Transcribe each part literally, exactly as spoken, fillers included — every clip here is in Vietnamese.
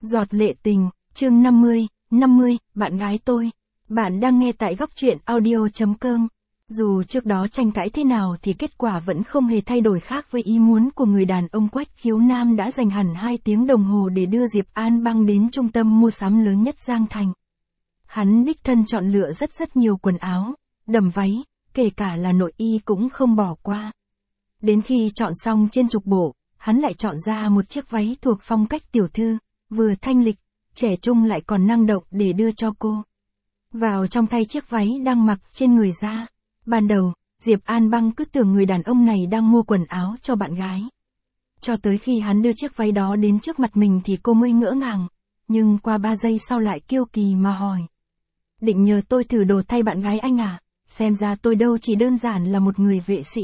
Giọt lệ tình, chương năm mươi, năm mươi, bạn gái tôi. Bạn đang nghe tại góc truyện audio chấm com. Dù trước đó tranh cãi thế nào thì kết quả vẫn không hề thay đổi khác với ý muốn của người đàn ông Quách Khiếu Nam đã dành hẳn hai tiếng đồng hồ để đưa Diệp An Băng đến trung tâm mua sắm lớn nhất Giang Thành. Hắn đích thân chọn lựa rất rất nhiều quần áo, đầm váy, kể cả là nội y cũng không bỏ qua. Đến khi chọn xong trên chục bộ, hắn lại chọn ra một chiếc váy thuộc phong cách tiểu thư, vừa thanh lịch, trẻ trung lại còn năng động để đưa cho cô. Vào trong thay chiếc váy đang mặc trên người ra. Ban đầu, Diệp An Băng cứ tưởng người đàn ông này đang mua quần áo cho bạn gái. Cho tới khi hắn đưa chiếc váy đó đến trước mặt mình thì cô mới ngỡ ngàng, nhưng qua ba giây sau lại kiêu kỳ mà hỏi. Định nhờ tôi thử đồ thay bạn gái anh à? Xem ra tôi đâu chỉ đơn giản là một người vệ sĩ.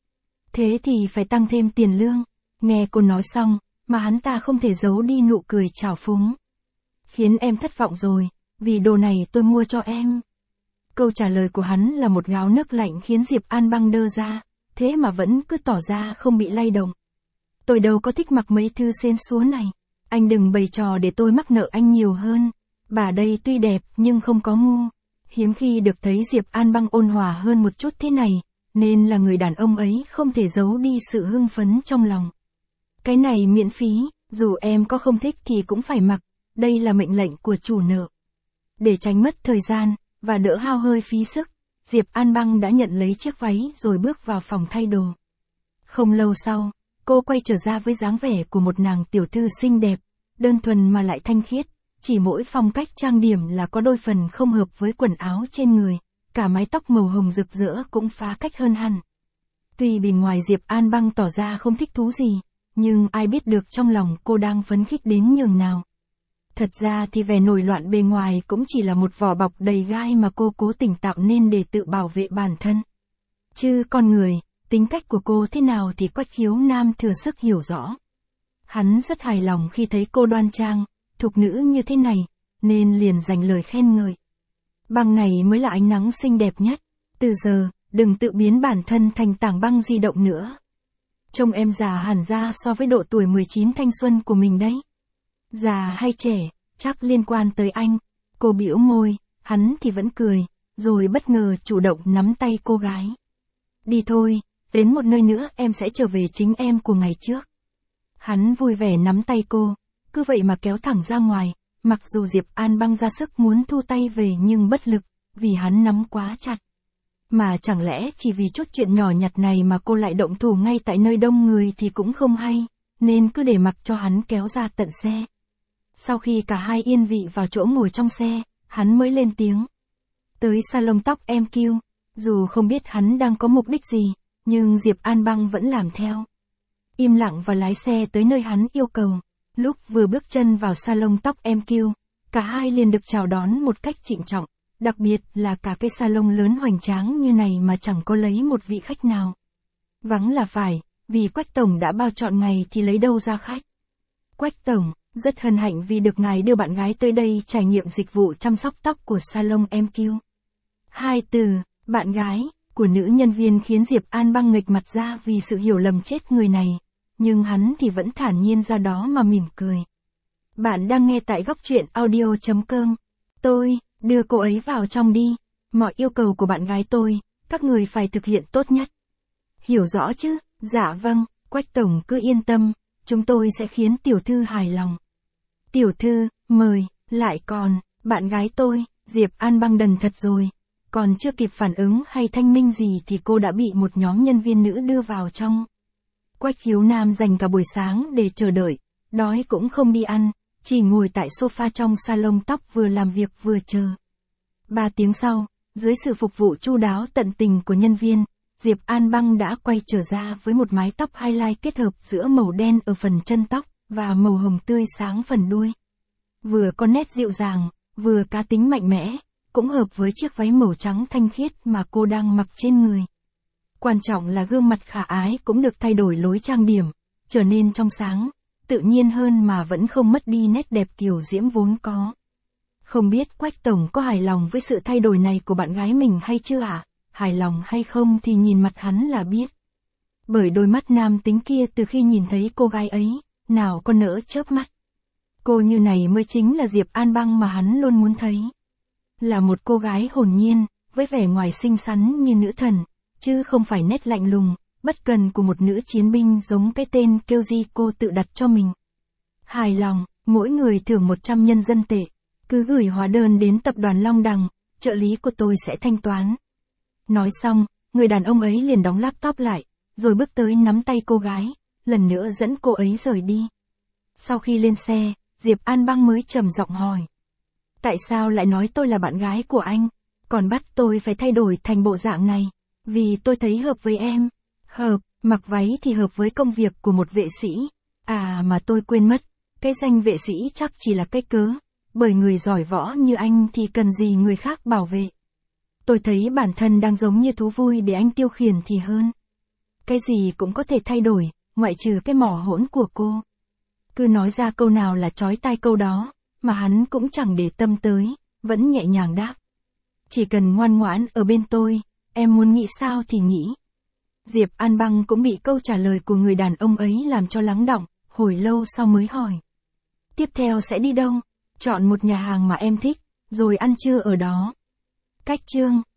Thế thì phải tăng thêm tiền lương. Nghe cô nói xong, mà hắn ta không thể giấu đi nụ cười trào phúng. Khiến em thất vọng rồi, vì đồ này tôi mua cho em. Câu trả lời của hắn là một gáo nước lạnh khiến Diệp An Băng đơ ra, thế mà vẫn cứ tỏ ra không bị lay động. Tôi đâu có thích mặc mấy thứ xến xúa này. Anh đừng bày trò để tôi mắc nợ anh nhiều hơn. Bà đây tuy đẹp nhưng không có ngu. Hiếm khi được thấy Diệp An Băng ôn hòa hơn một chút thế này, nên là người đàn ông ấy không thể giấu đi sự hưng phấn trong lòng. Cái này miễn phí, dù em có không thích thì cũng phải mặc, đây là mệnh lệnh của chủ nợ. Để tránh mất thời gian, và đỡ hao hơi phí sức, Diệp An Băng đã nhận lấy chiếc váy rồi bước vào phòng thay đồ. Không lâu sau, cô quay trở ra với dáng vẻ của một nàng tiểu thư xinh đẹp, đơn thuần mà lại thanh khiết, chỉ mỗi phong cách trang điểm là có đôi phần không hợp với quần áo trên người, cả mái tóc màu hồng rực rỡ cũng phá cách hơn hẳn. Tuy bề ngoài Diệp An Băng tỏ ra không thích thú gì, nhưng ai biết được trong lòng cô đang phấn khích đến nhường nào. Thật ra thì vẻ nổi loạn bề ngoài cũng chỉ là một vỏ bọc đầy gai mà cô cố tình tạo nên để tự bảo vệ bản thân. Chứ con người, tính cách của cô thế nào thì Quách Khiếu Nam thừa sức hiểu rõ. Hắn rất hài lòng khi thấy cô đoan trang, thục nữ như thế này, nên liền dành lời khen ngợi. Băng này mới là ánh nắng xinh đẹp nhất, từ giờ, đừng tự biến bản thân thành tảng băng di động nữa. Trông em già hẳn ra so với độ tuổi mười chín thanh xuân của mình đấy. Già hay trẻ, chắc liên quan tới anh. Cô bĩu môi, hắn thì vẫn cười, rồi bất ngờ chủ động nắm tay cô gái. Đi thôi, đến một nơi nữa em sẽ trở về chính em của ngày trước. Hắn vui vẻ nắm tay cô, cứ vậy mà kéo thẳng ra ngoài, mặc dù Diệp An Băng ra sức muốn thu tay về nhưng bất lực, vì hắn nắm quá chặt. Mà chẳng lẽ chỉ vì chút chuyện nhỏ nhặt này mà cô lại động thủ ngay tại nơi đông người thì cũng không hay, nên cứ để mặc cho hắn kéo ra tận xe. Sau khi cả hai yên vị vào chỗ ngồi trong xe, hắn mới lên tiếng. Tới salon tóc em kêu, dù không biết hắn đang có mục đích gì, nhưng Diệp An Băng vẫn làm theo. Im lặng và lái xe tới nơi hắn yêu cầu. Lúc vừa bước chân vào salon tóc em kêu, cả hai liền được chào đón một cách trịnh trọng, đặc biệt là cả cái salon lớn hoành tráng như này mà chẳng có lấy một vị khách nào. Vắng là phải, vì Quách Tổng đã bao trọn ngày thì lấy đâu ra khách. Quách Tổng, rất hân hạnh vì được ngài đưa bạn gái tới đây trải nghiệm dịch vụ chăm sóc tóc của salon em kêu. Hai từ, bạn gái, của nữ nhân viên khiến Diệp An Băng nghệch mặt ra vì sự hiểu lầm chết người này. Nhưng hắn thì vẫn thản nhiên ra đó mà mỉm cười. Bạn đang nghe tại góc truyện audio chấm com. Tôi, đưa cô ấy vào trong đi. Mọi yêu cầu của bạn gái tôi, các người phải thực hiện tốt nhất. Hiểu rõ chứ? Dạ vâng, Quách Tổng cứ yên tâm, chúng tôi sẽ khiến tiểu thư hài lòng. Tiểu thư, mời, lại còn, bạn gái tôi, Diệp An Băng đần thật rồi. Còn chưa kịp phản ứng hay thanh minh gì thì cô đã bị một nhóm nhân viên nữ đưa vào trong. Quách Khiếu Nam dành cả buổi sáng để chờ đợi, đói cũng không đi ăn, chỉ ngồi tại sofa trong salon tóc vừa làm việc vừa chờ. Ba tiếng sau, dưới sự phục vụ chu đáo tận tình của nhân viên, Diệp An Băng đã quay trở ra với một mái tóc highlight kết hợp giữa màu đen ở phần chân tóc và màu hồng tươi sáng phần đuôi. Vừa có nét dịu dàng, vừa cá tính mạnh mẽ, cũng hợp với chiếc váy màu trắng thanh khiết mà cô đang mặc trên người. Quan trọng là gương mặt khả ái cũng được thay đổi lối trang điểm, trở nên trong sáng, tự nhiên hơn mà vẫn không mất đi nét đẹp kiều diễm vốn có. Không biết Quách Tổng có hài lòng với sự thay đổi này của bạn gái mình hay chưa ạ? À? Hài lòng hay không thì nhìn mặt hắn là biết. Bởi đôi mắt nam tính kia từ khi nhìn thấy cô gái ấy, nào có nỡ chớp mắt. Cô như này mới chính là Diệp An Băng mà hắn luôn muốn thấy. Là một cô gái hồn nhiên, với vẻ ngoài xinh xắn như nữ thần, chứ không phải nét lạnh lùng, bất cần của một nữ chiến binh giống cái tên kêu gì cô tự đặt cho mình. Hài lòng, mỗi người thưởng một trăm nhân dân tệ, cứ gửi hóa đơn đến tập đoàn Long Đằng, trợ lý của tôi sẽ thanh toán. Nói xong, người đàn ông ấy liền đóng laptop lại, rồi bước tới nắm tay cô gái, lần nữa dẫn cô ấy rời đi. Sau khi lên xe, Diệp An Băng mới trầm giọng hỏi. Tại sao lại nói tôi là bạn gái của anh, còn bắt tôi phải thay đổi thành bộ dạng này? Vì tôi thấy hợp với em. Hợp, mặc váy thì hợp với công việc của một vệ sĩ. À mà tôi quên mất, cái danh vệ sĩ chắc chỉ là cái cớ, bởi người giỏi võ như anh thì cần gì người khác bảo vệ. Tôi thấy bản thân đang giống như thú vui để anh tiêu khiển thì hơn. Cái gì cũng có thể thay đổi, ngoại trừ cái mỏ hỗn của cô. Cứ nói ra câu nào là chói tai câu đó, mà hắn cũng chẳng để tâm tới, vẫn nhẹ nhàng đáp. Chỉ cần ngoan ngoãn ở bên tôi, em muốn nghĩ sao thì nghĩ. Diệp An Băng cũng bị câu trả lời của người đàn ông ấy làm cho lắng đọng, hồi lâu sau mới hỏi. Tiếp theo sẽ đi đâu? Chọn một nhà hàng mà em thích, rồi ăn trưa ở đó. Cách chương